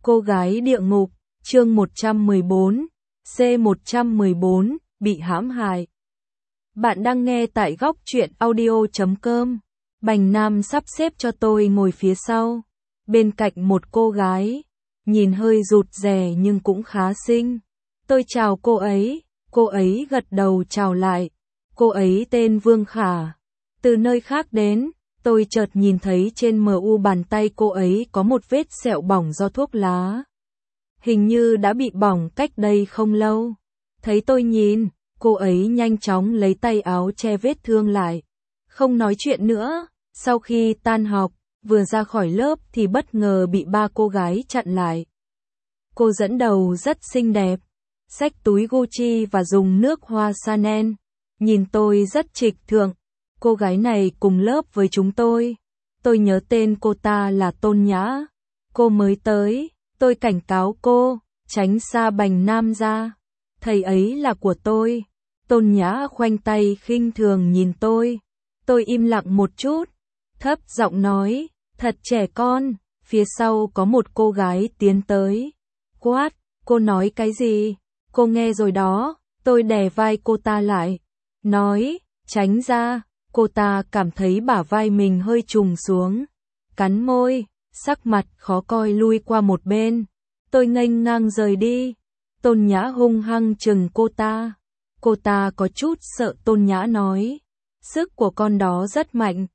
Cô gái địa ngục, chương 114, C114, bị hãm hại. Bạn đang nghe tại góc truyện audio.com. Bành Nam sắp xếp cho tôi ngồi phía sau, bên cạnh một cô gái, nhìn hơi rụt rè nhưng cũng khá xinh. Tôi chào cô ấy gật đầu chào lại. Cô ấy tên Vương Khả, từ nơi khác đến. Tôi chợt nhìn thấy trên mu bàn tay cô ấy có một vết sẹo bỏng do thuốc lá. Hình như đã bị bỏng cách đây không lâu. Thấy tôi nhìn, cô ấy nhanh chóng lấy tay áo che vết thương lại. Không nói chuyện nữa, sau khi tan học, vừa ra khỏi lớp thì bất ngờ bị ba cô gái chặn lại. Cô dẫn đầu rất xinh đẹp, xách túi Gucci và dùng nước hoa Chanel. Nhìn tôi rất trịch thượng. Cô gái này cùng lớp với chúng tôi. Tôi nhớ tên cô ta là Tôn Nhã. Cô mới tới, tôi cảnh cáo cô, tránh xa Bành Nam ra. Thầy ấy là của tôi. Tôn Nhã khoanh tay khinh thường nhìn tôi. Tôi im lặng một chút, thấp giọng nói, thật trẻ con. Phía sau có một cô gái tiến tới. Quát, cô nói cái gì? Cô nghe rồi đó. Tôi đè vai cô ta lại, nói, tránh ra. Cô ta cảm thấy bả vai mình hơi trùng xuống, cắn môi, sắc mặt khó coi lui qua một bên. Tôi nghênh ngang rời đi. Tôn Nhã hung hăng trừng cô ta. Cô ta có chút sợ. Tôn Nhã nói, sức của con đó rất mạnh.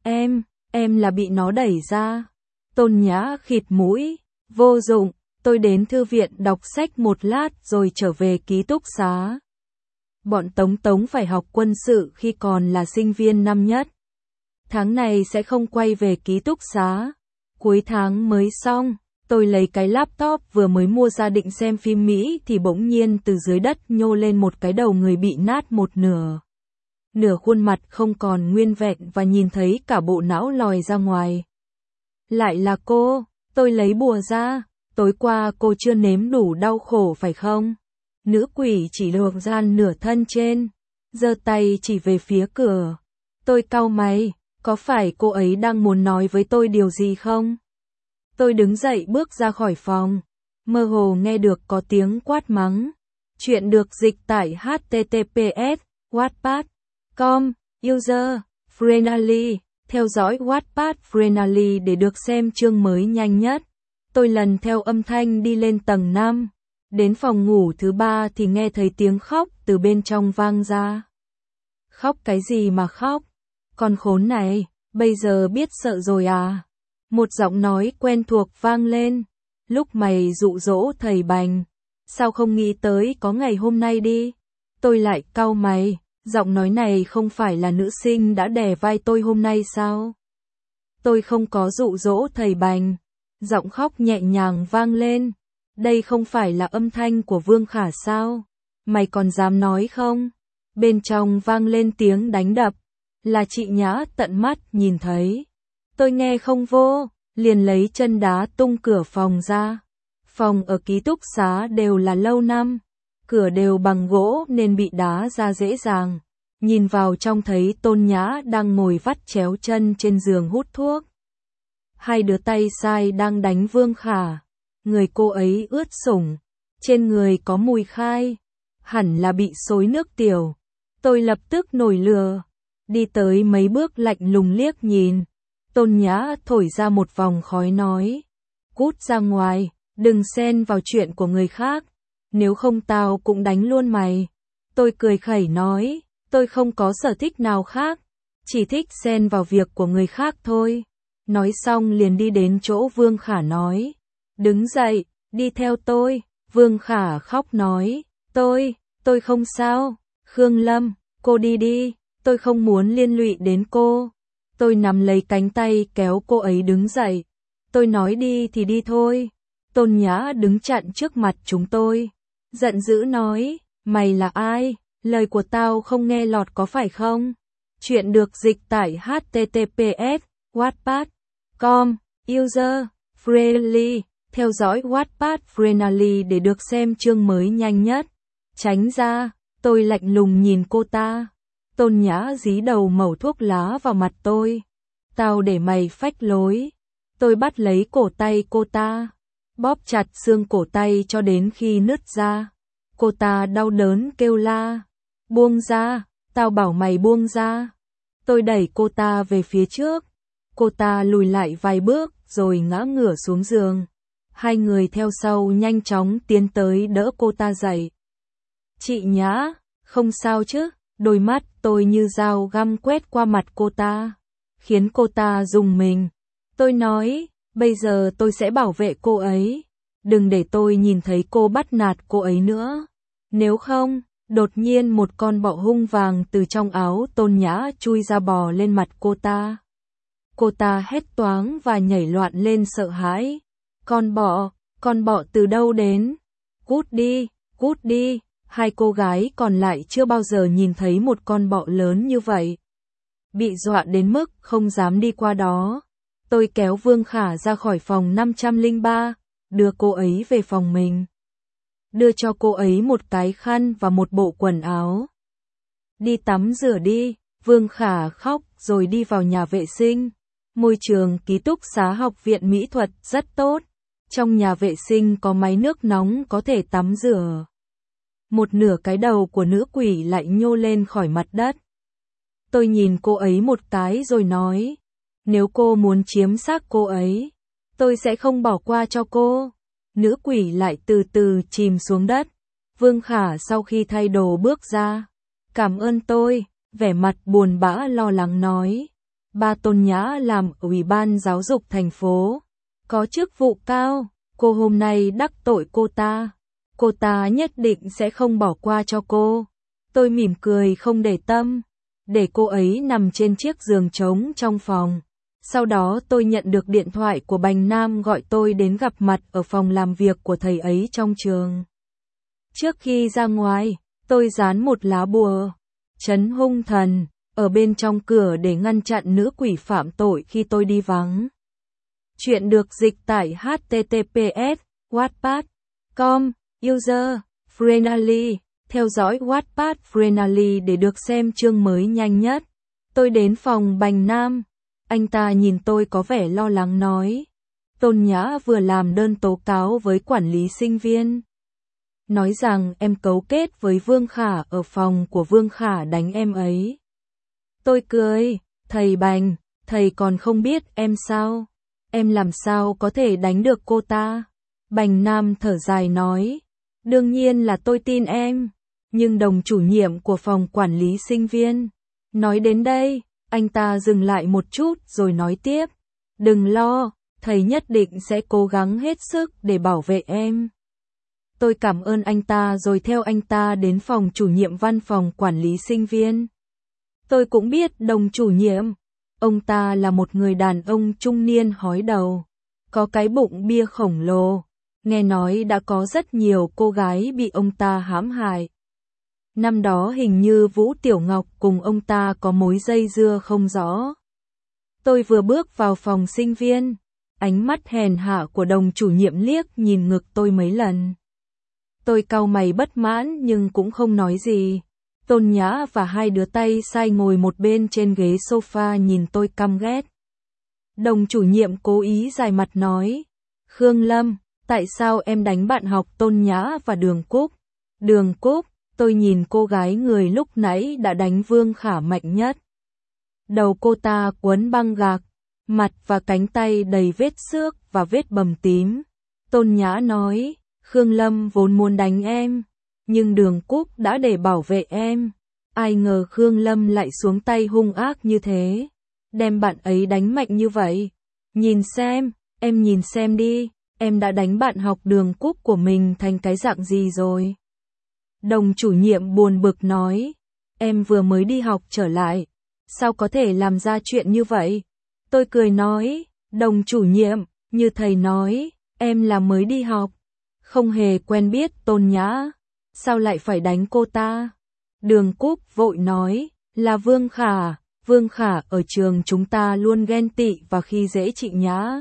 Em là bị nó đẩy ra. Tôn Nhã khịt mũi, vô dụng. Tôi đến thư viện đọc sách một lát rồi trở về ký túc xá. Bọn Tống phải học quân sự khi còn là sinh viên năm nhất. Tháng này sẽ không quay về ký túc xá. Cuối tháng mới xong, tôi lấy cái laptop vừa mới mua ra định xem phim Mỹ thì bỗng nhiên từ dưới đất nhô lên một cái đầu người bị nát một nửa. Nửa khuôn mặt không còn nguyên vẹn và nhìn thấy cả bộ não lòi ra ngoài. Lại là cô, tôi lấy bùa ra. Tối qua cô chưa nếm đủ đau khổ phải không? Nữ quỷ chỉ lược gian nửa thân trên, giơ tay chỉ về phía cửa. Tôi cau mày, có phải cô ấy đang muốn nói với tôi điều gì không? Tôi đứng dậy bước ra khỏi phòng, mơ hồ nghe được có tiếng quát mắng. Chuyện được dịch tại https://wattpad.com, user friendly, theo dõi Wattpad friendly để được xem chương mới nhanh nhất. Tôi lần theo âm thanh đi lên tầng 5. Đến phòng ngủ thứ 3 thì nghe thấy tiếng khóc từ bên trong vang ra. Khóc cái gì mà khóc? Con khốn này, bây giờ biết sợ rồi à? Một giọng nói quen thuộc vang lên. Lúc mày dụ dỗ thầy Bành, sao không nghĩ tới có ngày hôm nay đi? Tôi lại cau mày, giọng nói này không phải là nữ sinh đã đè vai tôi hôm nay sao? Tôi không có dụ dỗ thầy Bành. Giọng khóc nhẹ nhàng vang lên. Đây không phải là âm thanh của Vương Khả sao? Mày còn dám nói không? Bên trong vang lên tiếng đánh đập. Là chị Nhã tận mắt nhìn thấy. Tôi nghe không vô, liền lấy chân đá tung cửa phòng ra. Phòng ở ký túc xá đều là lâu năm. Cửa đều bằng gỗ nên bị đá ra dễ dàng. Nhìn vào trong thấy Tôn Nhã đang ngồi vắt chéo chân trên giường hút thuốc. Hai đứa tay sai đang đánh Vương Khả. Người cô ấy ướt sũng, trên người có mùi khai, hẳn là bị xối nước tiểu. Tôi lập tức nổi lửa, đi tới mấy bước lạnh lùng liếc nhìn. Tôn Nhã thổi ra một vòng khói nói, cút ra ngoài, đừng xen vào chuyện của người khác, nếu không tao cũng đánh luôn mày. Tôi cười khẩy nói, tôi không có sở thích nào khác, chỉ thích xen vào việc của người khác thôi. Nói xong liền đi đến chỗ Vương Khả nói, đứng dậy, đi theo tôi. Vương Khả khóc nói, tôi không sao. Khương Lâm, cô đi đi, tôi không muốn liên lụy đến cô. Tôi nắm lấy cánh tay kéo cô ấy đứng dậy. Tôi nói đi thì đi thôi. Tôn Nhã đứng chặn trước mặt chúng tôi, giận dữ nói, mày là ai? Lời của tao không nghe lọt có phải không? Chuyện được dịch tại https://wattpad.com, user friendly, theo dõi Wattpad friendly để được xem chương mới nhanh nhất. Tránh ra, tôi lạnh lùng nhìn cô ta. Tôn Nhã dí đầu mẩu thuốc lá vào mặt tôi. Tao để mày phách lối. Tôi bắt lấy cổ tay cô ta. bóp chặt xương cổ tay cho đến khi nứt ra. Cô ta đau đớn kêu la, buông ra, tao bảo mày buông ra. Tôi đẩy cô ta về phía trước, cô ta lùi lại vài bước rồi ngã ngửa xuống giường. Hai người theo sau nhanh chóng tiến tới đỡ cô ta dậy. Chị Nhã, không sao chứ? Đôi mắt tôi như dao găm quét qua mặt cô ta, khiến cô ta rùng mình. Tôi nói, bây giờ tôi sẽ bảo vệ cô ấy, đừng để tôi nhìn thấy cô bắt nạt cô ấy nữa. Nếu không, đột nhiên một con bọ hung vàng từ trong áo Tôn Nhã chui ra bò lên mặt cô ta. Cô ta hét toáng và nhảy loạn lên sợ hãi. Con bọ từ đâu đến? Cút đi. Hai cô gái còn lại chưa bao giờ nhìn thấy một con bọ lớn như vậy. Bị dọa đến mức không dám đi qua đó. Tôi kéo Vương Khả ra khỏi phòng 503, đưa cô ấy về phòng mình. Đưa cho cô ấy một cái khăn và một bộ quần áo. Đi tắm rửa đi, Vương Khả khóc rồi đi vào nhà vệ sinh. Môi trường ký túc xá học viện mỹ thuật rất tốt. Trong nhà vệ sinh có máy nước nóng có thể tắm rửa. Một nửa cái đầu của nữ quỷ lại nhô lên khỏi mặt đất. Tôi nhìn cô ấy một cái rồi nói, nếu cô muốn chiếm xác cô ấy, tôi sẽ không bỏ qua cho cô. Nữ quỷ lại từ từ chìm xuống đất. Vương Khả sau khi thay đồ bước ra. Cảm ơn tôi, vẻ mặt buồn bã lo lắng nói. Ba Tôn Nhã làm ở Ủy ban giáo dục thành phố, có chức vụ cao, cô hôm nay đắc tội cô ta nhất định sẽ không bỏ qua cho cô. Tôi mỉm cười không để tâm, để cô ấy nằm trên chiếc giường trống trong phòng. Sau đó tôi nhận được điện thoại của Bành Nam gọi tôi đến gặp mặt ở phòng làm việc của thầy ấy trong trường. Trước khi ra ngoài, tôi dán một lá bùa trấn hung thần ở bên trong cửa để ngăn chặn nữ quỷ phạm tội khi tôi đi vắng. Chuyện được dịch tải https://wattpad.com, user friendly, theo dõi Wattpad friendly để được xem chương mới nhanh nhất. Tôi đến phòng Bành Nam, anh ta nhìn tôi có vẻ lo lắng nói, Tôn Nhã vừa làm đơn tố cáo với quản lý sinh viên. Nói rằng em cấu kết với Vương Khả ở phòng của Vương Khả đánh em ấy. Tôi cười, thầy Bành, thầy còn không biết em sao? Em làm sao có thể đánh được cô ta? Bành Nam thở dài nói, đương nhiên là tôi tin em, nhưng đồng chủ nhiệm của phòng quản lý sinh viên. Nói đến đây, anh ta dừng lại một chút rồi nói tiếp, đừng lo, thầy nhất định sẽ cố gắng hết sức để bảo vệ em. Tôi cảm ơn anh ta rồi theo anh ta đến phòng chủ nhiệm văn phòng quản lý sinh viên. Tôi cũng biết đồng chủ nhiệm. Ông ta là một người đàn ông trung niên hói đầu, có cái bụng bia khổng lồ. Nghe nói đã có rất nhiều cô gái bị ông ta hãm hại. Năm đó hình như Vũ Tiểu Ngọc cùng ông ta có mối dây dưa không rõ. Tôi vừa bước vào phòng sinh viên, ánh mắt hèn hạ của đồng chủ nhiệm liếc nhìn ngực tôi mấy lần. Tôi cau mày bất mãn nhưng cũng không nói gì. Tôn Nhã và hai đứa tay sai ngồi một bên trên ghế sofa nhìn tôi căm ghét. Đồng chủ nhiệm cố ý dài mặt nói, Khương Lâm, tại sao em đánh bạn học Tôn Nhã và Đường Cúc? Đường Cúc, tôi nhìn cô gái người lúc nãy đã đánh Vương Khả mạnh nhất. Đầu cô ta quấn băng gạc, mặt và cánh tay đầy vết xước và vết bầm tím. Tôn Nhã nói, Khương Lâm vốn muốn đánh em, nhưng Đường Cúc đã để bảo vệ em. Ai ngờ Khương Lâm lại xuống tay hung ác như thế, đem bạn ấy đánh mạnh như vậy. Nhìn xem, em nhìn xem đi, em đã đánh bạn học Đường Cúc của mình thành cái dạng gì rồi. Đồng chủ nhiệm buồn bực nói, em vừa mới đi học trở lại, sao có thể làm ra chuyện như vậy? Tôi cười nói, đồng chủ nhiệm, như thầy nói, em là mới đi học, không hề quen biết Tôn Nhã, sao lại phải đánh cô ta? Đường Cúc vội nói, là Vương Khả ở trường chúng ta luôn ghen tị và khi dễ chị Nhã.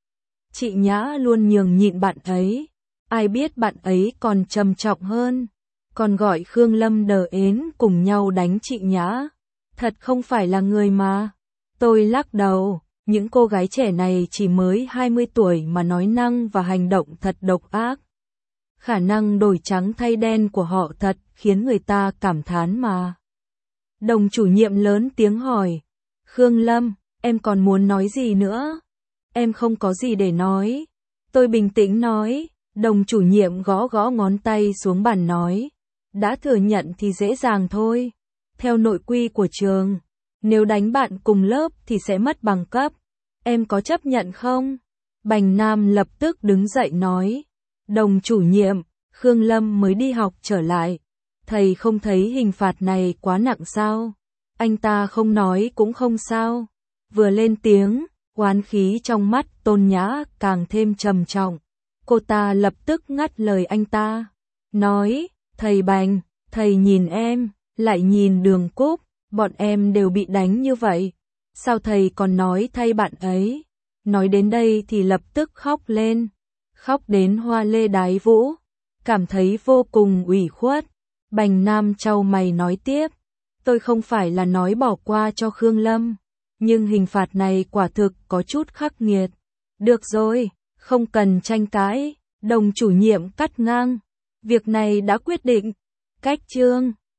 Chị Nhã luôn nhường nhịn bạn ấy, ai biết bạn ấy còn trầm trọng hơn, còn gọi Khương Lâm đờ ến cùng nhau đánh chị Nhã. Thật không phải là người mà. Tôi lắc đầu, Những cô gái trẻ này chỉ mới 20 tuổi mà nói năng và hành động thật độc ác. Khả năng đổi trắng thay đen của họ thật khiến người ta cảm thán mà. Đồng chủ nhiệm lớn tiếng hỏi, Khương Lâm, em còn muốn nói gì nữa? Em không có gì để nói. Tôi bình tĩnh nói, đồng chủ nhiệm gõ gõ ngón tay xuống bàn nói, đã thừa nhận thì dễ dàng thôi. Theo nội quy của trường, nếu đánh bạn cùng lớp thì sẽ mất bằng cấp. Em có chấp nhận không? Bành Nam lập tức đứng dậy nói, đồng chủ nhiệm, Khương Lâm mới đi học trở lại. Thầy không thấy hình phạt này quá nặng sao? Anh ta không nói cũng không sao. Vừa lên tiếng, oán khí trong mắt Tôn Nhã càng thêm trầm trọng. Cô ta lập tức ngắt lời anh ta. Nói, thầy Bành, thầy nhìn em, lại nhìn Đường Cúc, bọn em đều bị đánh như vậy. Sao thầy còn nói thay bạn ấy? Nói đến đây thì lập tức khóc lên. Khóc đến hoa lê đái vũ. Cảm thấy vô cùng ủy khuất. Bành Nam chau mày nói tiếp. Tôi không phải là nói bỏ qua cho Khương Lâm. Nhưng hình phạt này quả thực có chút khắc nghiệt. Được rồi, không cần tranh cãi. Đồng chủ nhiệm cắt ngang. Việc này đã quyết định. Cách chương